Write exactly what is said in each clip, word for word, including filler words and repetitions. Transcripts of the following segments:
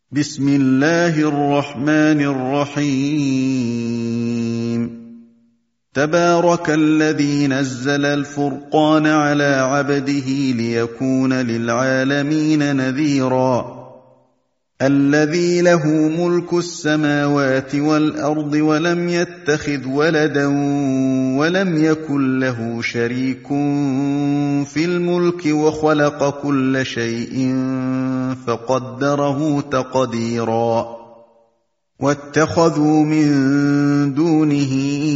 بسم الله الرحمن الرحيم تبارك الذي نزل الفرقان على عبده ليكون للعالمين نذيرا الذي له ملك السماوات والأرض ولم يتخذ ولدا ولم يكن له شريك في الملك وخلق كل شيء فقدره تقديرا واتخذوا من دونه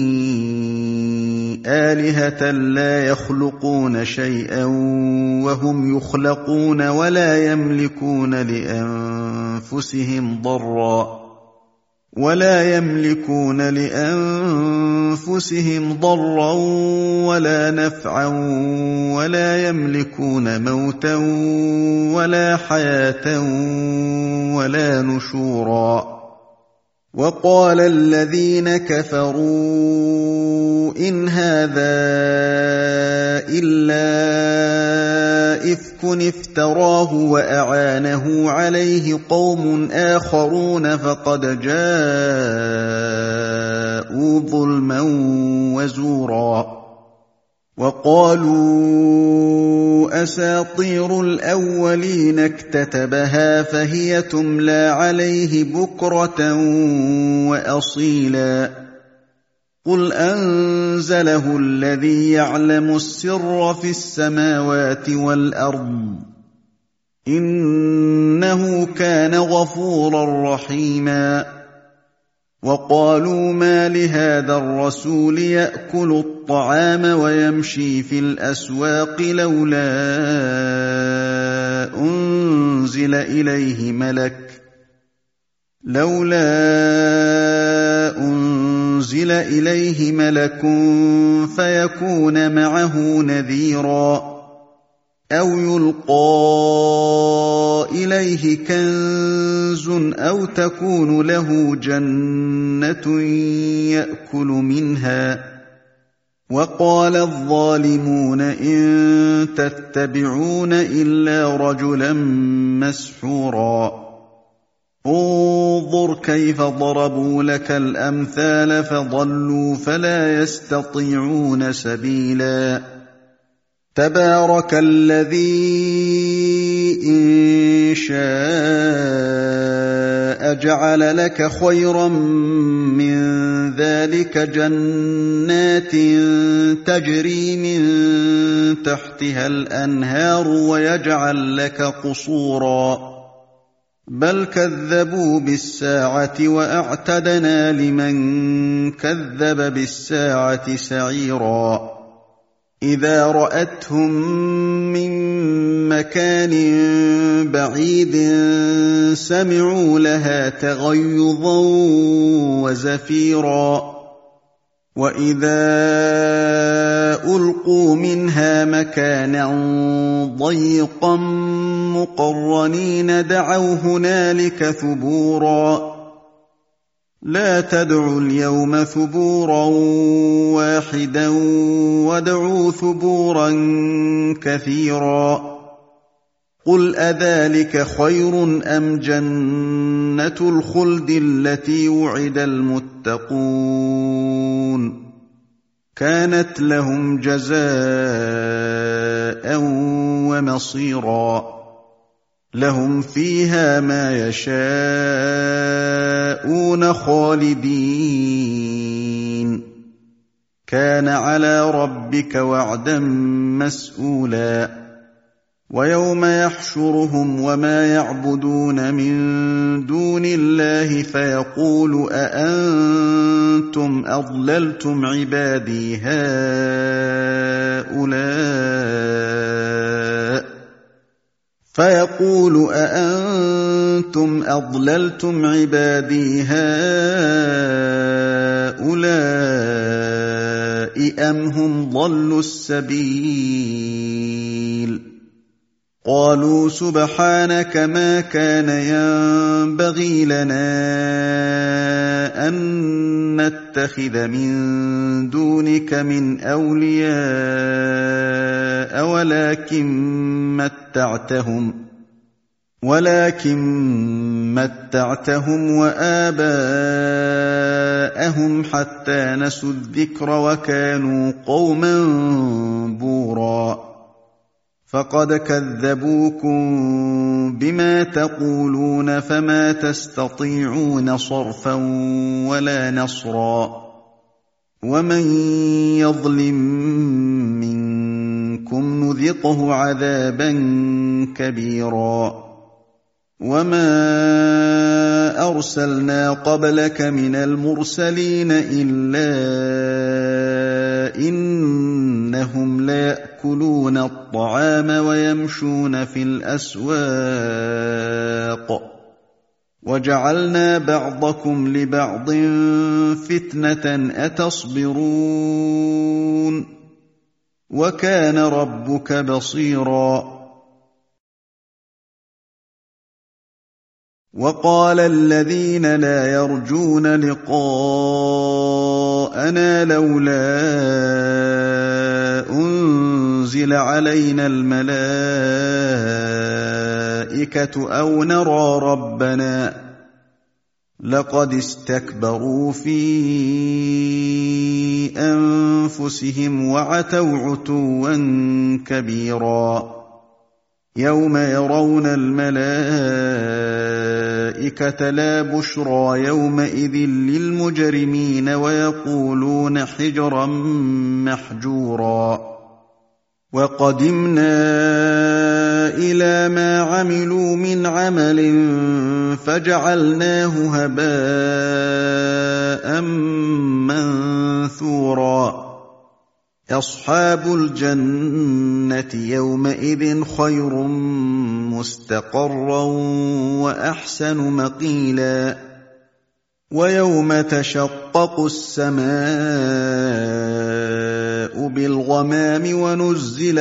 آلهة لا يخلقون شيئا وهم يخلقون ولا يملكون لأنفسهم ضرا ولا يملكون لأنفسهم ضرا ولا نفعا ولا يملكون موتا ولا حياة ولا نشورا وقال الذين كفروا إن هذا إلا إفك افتراه وأعانه عليه قوم آخرون فقد جاءوا ظلما وزورا وقالوا أساطير الأولين اكتتبها فهي تملى عليه بكرة وأصيلا قل أنزله الذي يعلم السر في السماوات والأرض إنه كان غفورا رحيما وقالوا ما لهذا الرسول يأكل الطعام ويمشي في الأسواق لولا أنزل إليه ملك لولا أنزل إليه ملك فيكون معه نذيرا أو يلقى إليه كنز أو تكون له جنة يأكل منها وقال الظالمون إن تتبعون إلا رجلا مسحورا انظر كيف ضربوا لك الأمثال فضلوا فلا يستطيعون سبيلا تبارك الذي إن شاء جعل لك خيرا من ذلك جنات تجري من تحتها الأنهار ويجعل لك قصورا بل كذبوا بالساعة وأعتدنا لمن كذب بالساعة سعيرا إذا رأتهم من مكان بعيد سمعوا لها تغيظا وزفيرا وإذا ألقوا منها مكانا ضيقا مقرنين دعوا هنالك ثبورا لا تدعوا اليوم ثبورا واحدا وادعوا ثبورا كثيرا قل أذلك خير أم جنة الخلد التي وعد المتقون كانت لهم جزاء ومصيرا لهم فيها ما يشاءون خالدين كان على ربك وعدا مسئولا ويوم يحشرهم وما يعبدون من دون الله فيقول أأنتم أضللتم عبادي هؤلاء فيقول أأنتم أضللتم عبادي هؤلاء أم هم ضلوا السبيل قالوا سبحانك ما كان ينبغي لنا أن نتخذ من دونك من أولياء ولكن متعتهم ولكن متعتهم وآباءهم حتى نسوا الذكر وكانوا قوما بورا فقد كذبوكم بما تقولون فما تستطيعون صرفا ولا نصرا ومن يظلم منكم نذقه عذابا كبيرا وما أرسلنا قبلك من المرسلين إلا إنهم ليأكلون الطعام ويمشون في الأسواق وجعلنا بعضكم لبعض فتنة أتصبرون وكان ربك بصيرا وقال الذين لا يرجون لقاءنا لولا أنزل علينا الملائكة أو نرى ربنا لقد استكبروا في أنفسهم وعتوا عتوا كبيرا يوم يرون الملائكة لا بشرى يومئذ للمجرمين ويقولون حجرا محجورا وقدمنا إلى ما عملوا من عمل فجعلناه هباء منثورا أصحاب الجنة يومئذ خير مستقرا وأحسن مقيلا ويوم تشقق السماء بالغمام ونزل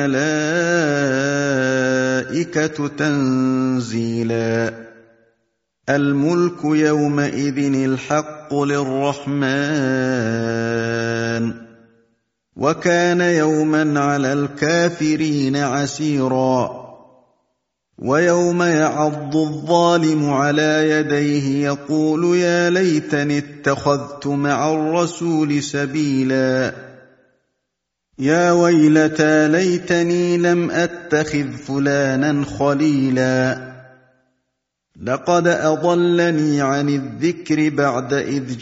الملائكة تنزيلا الملك يومئذ الحق للرحمن وكان يوما على الكافرين عسيرا ويوم يعض الظالم على يديه يقول يا ليتني اتخذت مع الرسول سبيلا يا ويلتى ليتني لم أتخذ فلانا خليلا لقد أضلني عن الذكر بعد إذ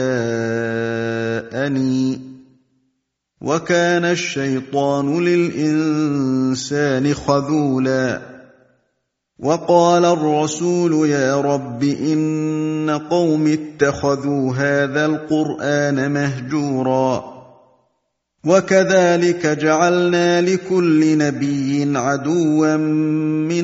جاءني وكان الشيطان للإنسان خذولا وقال الرسول يا رب إن قوم اتخذوا هذا القرآن مهجورا وكذلك جعلنا لكل نبي عدوا من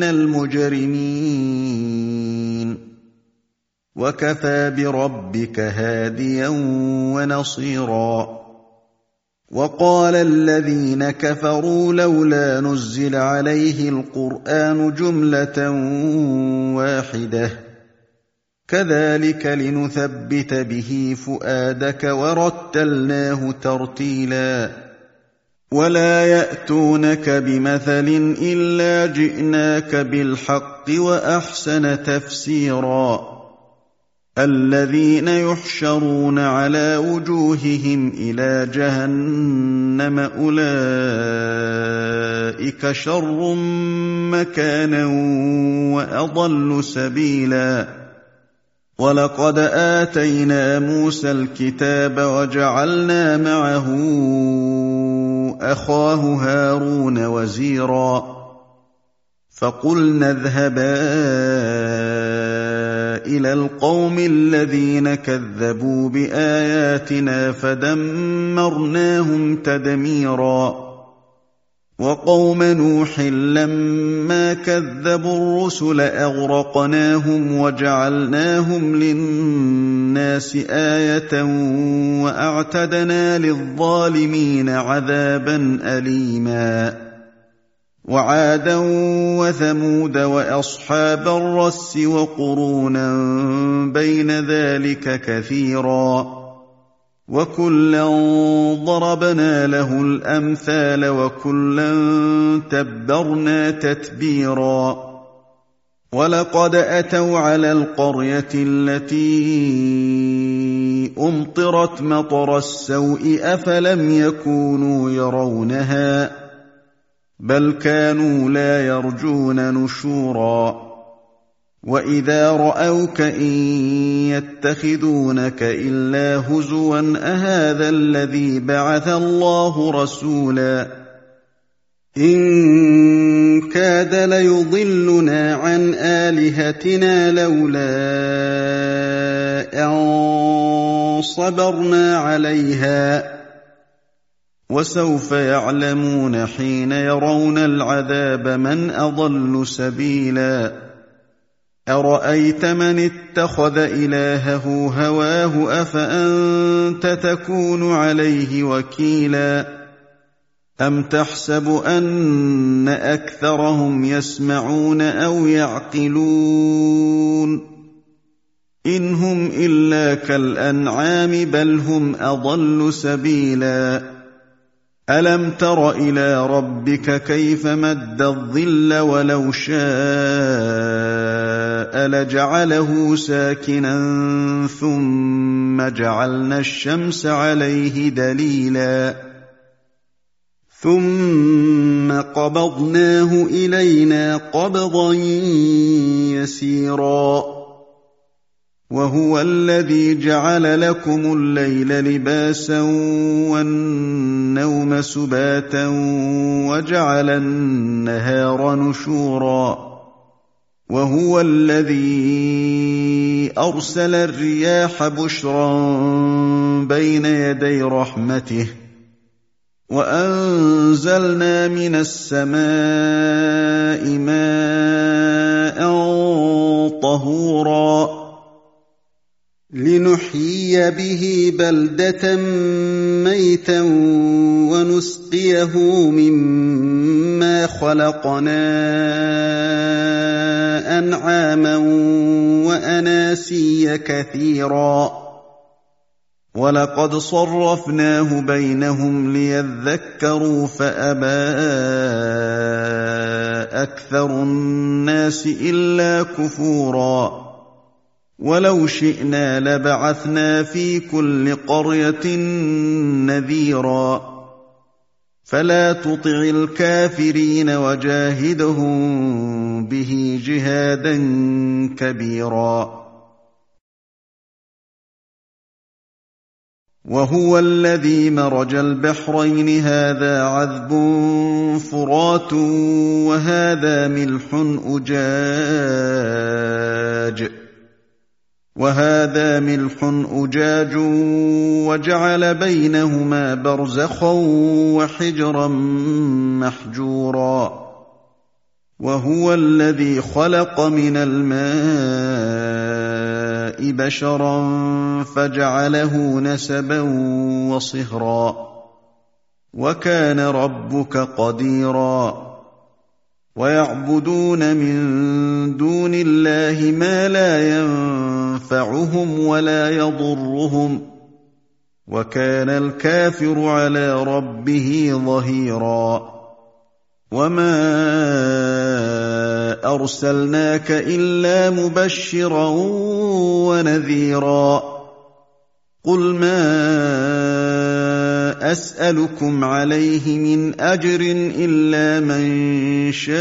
المجرمين وكفى بربك هاديا ونصيرا وقال الذين كفروا لولا نزل عليه القرآن جملة واحدة كذلك لنثبت به فؤادك ورتلناه ترتيلا ولا يأتونك بمثل إلا جئناك بالحق وأحسن تفسيرا الذين يحشرون على وجوههم إلى جهنم أولئك شر مكانا وأضل سبيلا ولقد آتينا موسى الكتاب وجعلنا معه أخاه هارون وزيرا فقلنا اذهبا إلى القوم الذين كذبوا بآياتنا فدمرناهم تدميرا وقوم نوح لما كذبوا الرسل أغرقناهم وجعلناهم للناس آية وأعتدنا للظالمين عذابا أليما وعادا وثمود وأصحاب الرس وقرونا بين ذلك كثيرا وكلا ضربنا له الأمثال وكلا تبرنا تتبيرا وَلَقَدْ أَتَوْا عَلَى الْقَرْيَةِ الَّتِي أُمْطِرَتْ مَطَرَ السَّوْءِ أَفَلَمْ يَكُونُوا يَرَوْنَهَا بَلْ كَانُوا لَا يَرْجُونَ نُشُورًا وَإِذَا رَأَوْكَ إِن يَتَّخِذُونَكَ إِلَّا هُزُوًا أَهَٰذَا الَّذِي بَعَثَ اللَّهُ رَسُولًا إِن كَادَ لَيُضِلُّنَا عَنْ آلِهَتِنَا لَوْلَا أَن صَبَرْنَا عَلَيْهَا ۚ وَسَوْفَ يَعْلَمُونَ حِينَ يَرَوْنَ الْعَذَابَ مَنْ أَضَلُّ سَبِيلًا أَرَأَيْتَ مَنِ اتَّخَذَ إِلَٰهَهُ هَوَاهُ أَفَأَنتَ تَكُونُ عَلَيْهِ وَكِيلًا أَمْ تَحْسَبُ أَنَّ أَكْثَرَهُمْ يَسْمَعُونَ أَوْ يَعْقِلُونَ إِنْ هُمْ إِلَّا كَالْأَنْعَامِ بَلْ هُمْ أَضَلُّ سَبِيلًا أَلَمْ تَرَ إِلَىٰ رَبِّكَ كَيْفَ مَدَّ الظِّلَّ وَلَوْ شَاءَ لَجَعَلَهُ سَاكِنًا ثُمَّ جَعَلْنَا الشَّمْسَ عَلَيْهِ دَلِيلًا ثُمَّ قَبَضْنَاهُ إِلَيْنَا قَبْضًا يَسِيرًا وَهُوَ الَّذِي جَعَلَ لَكُمُ اللَّيْلَ لِبَاسًا وَالنَّوْمَ سُبَاتًا وَجَعَلَ النَّهَارَ نُشُورًا وَهُوَ الَّذِي أَرْسَلَ الرِّيَاحَ بُشْرًا بَيْنَ يَدَيْ رَحْمَتِهِ وَأَنزَلْنَا مِنَ السَّمَاءِ مَاءً طَهُورًا لِنُحْيِيَ بِهِ بَلْدَةً مَّيْتًا وَنُسْقِيَهُ مِمَّا خَلَقْنَا أَنْعَامًا وَأَنَاسِيَّ كَثِيرًا وَلَقَدْ صَرَّفْنَاهُ بَيْنَهُمْ لِيَذَّكَّرُوا فَأَبَىٰ أَكْثَرُ النَّاسِ إِلَّا كُفُورًا وَلَوْ شِئْنَا لَبَعَثْنَا فِي كُلِّ قَرْيَةٍ نَّذِيرًا فَلَا تُطِعِ الْكَافِرِينَ وَجَاهِدْهُم بِهِ جِهَادًا كَبِيرًا وَهُوَ الَّذِي مَرَجَ الْبَحْرَيْنِ هَٰذَا عَذْبٌ فُرَاتٌ وَهَٰذَا مِلْحٌ أُجَاجٌ وَهَٰذَا مِلْحٌ أُجَاجٌ وَجَعَلَ بَيْنَهُمَا بَرْزَخًا وَحِجْرًا مَّحْجُورًا وَهُوَ الَّذِي خَلَقَ مِنَ الْمَاءِ بَشَرًا فَجَعَلَهُ نَسَبًا وَصِهْرًا وَكَانَ رَبُّكَ قَدِيرًا وَيَعْبُدُونَ مِن دُونِ اللَّهِ مَا لَا يَنفَعُهُمْ وَلَا يَضُرُّهُمْ وَكَانَ الْكَافِرُ عَلَىٰ رَبِّهِ ظَهِيرًا وَمَا أَرْسَلْنَاكَ إِلَّا مُبَشِّرًا وَنَذِيرًا قُلْ مَا أَسْأَلُكُمْ عَلَيْهِ مِنْ أَجْرٍ إِلَّا مَن شَاءَ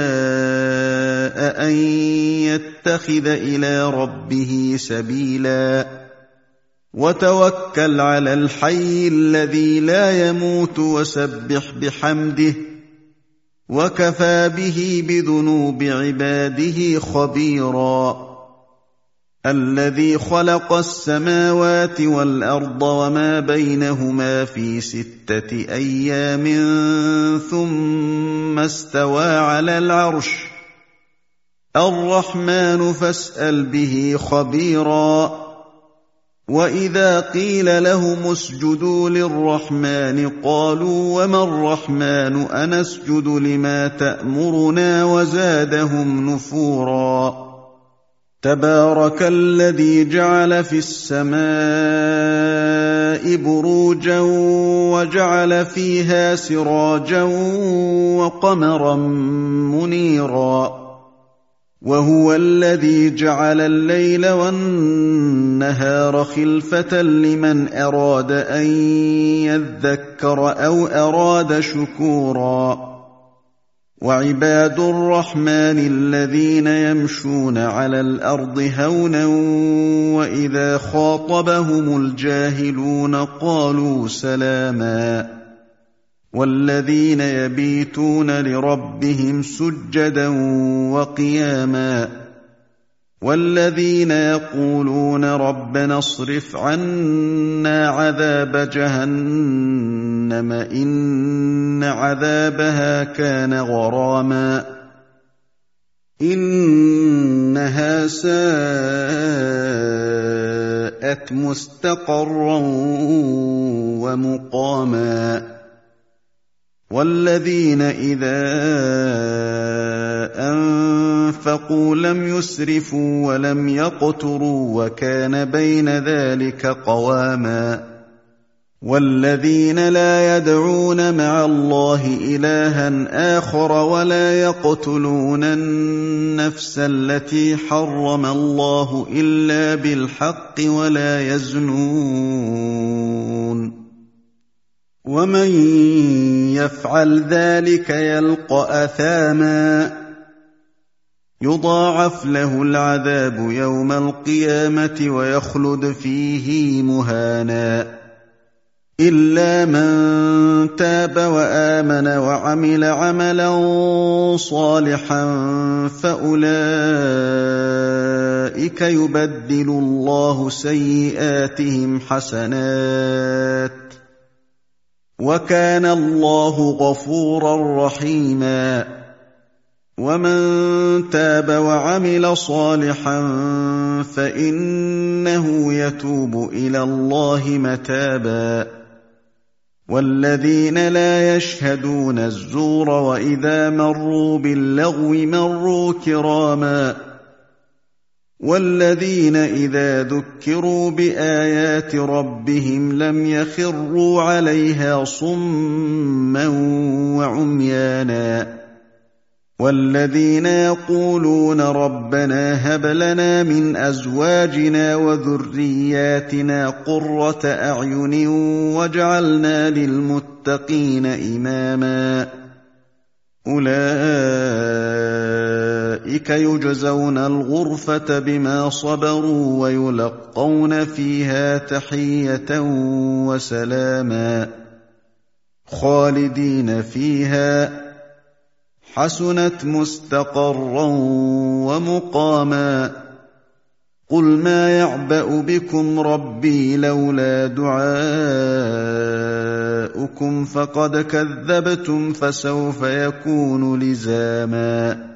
أَن يَتَّخِذَ إِلَىٰ رَبِّهِ سَبِيلًا وَتَوَكَّلْ عَلَى الْحَيِّ الَّذِي لَا يَمُوتُ وَسَبِّحْ بِحَمْدِهِ وَكَفَىٰ بِهِ بِذُنُوبِ عِبَادِهِ خَبِيرًا الَّذِي خَلَقَ السَّمَاوَاتِ وَالْأَرْضَ وَمَا بَيْنَهُمَا فِي سِتَّةِ أَيَّامٍ ثُمَّ اسْتَوَىٰ عَلَى الْعَرْشِ الرَّحْمَٰنُ فَاسْأَلْ بِهِ خَبِيرًا وَإِذَا قِيلَ لَهُمُ اسْجُدُوا لِلرَّحْمَٰنِ قَالُوا وَمَا الرَّحْمَٰنُ أَنَسْجُدُ لِمَا تَأْمُرُنَا وَزَادَهُمْ نُفُورًا تَبَارَكَ الَّذِي جَعَلَ فِي السَّمَاءِ بُرُوجًا وَجَعَلَ فِيهَا سِرَاجًا وَقَمَرًا مُّنِيرًا وهو الذي جعل الليل والنهار خلفة لمن أراد أن يذكر أو أراد شكورا وعباد الرحمن الذين يمشون على الأرض هونا وإذا خاطبهم الجاهلون قالوا سلاما والذين يبيتون لربهم سجدا وقياما والذين يقولون ربنا اصرف عنا عذاب جهنم إن عذابها كان غراما إنها ساءت مستقرا ومقاما والذين إذا أنفقوا لم يسرفوا ولم يقتروا وكان بين ذلك قواما والذين لا يدعون مع الله إلها آخر ولا يقتلون النفس التي حرم الله إلا بالحق ولا يزنون ومن يفعل ذلك يلقى أثاما يضاعف له العذاب يوم القيامة ويخلد فيه مهانا إلا من تاب وآمن وعمل عملا صالحا فأولئك يبدل الله سيئاتهم حسنات وكان الله غفورا رحيما ومن تاب وعمل صالحا فإنه يتوب إلى الله متابا والذين لا يشهدون الزور وإذا مروا باللغو مروا كراما والذين إذا ذكروا بآيات ربهم لم يخروا عليها صما وعميانا والذين يقولون ربنا هب لنا من أزواجنا وذرياتنا قرة أعين واجعلنا للمتقين إماما أولئك يجزون الغرفة بما صبروا ويلقون فيها تحية وسلاما خالدين فيها حسنت مستقرا ومقاما قل ما يعبأ بكم ربي لولا دعاؤكم فقد كذبتم فسوف يكون لزاما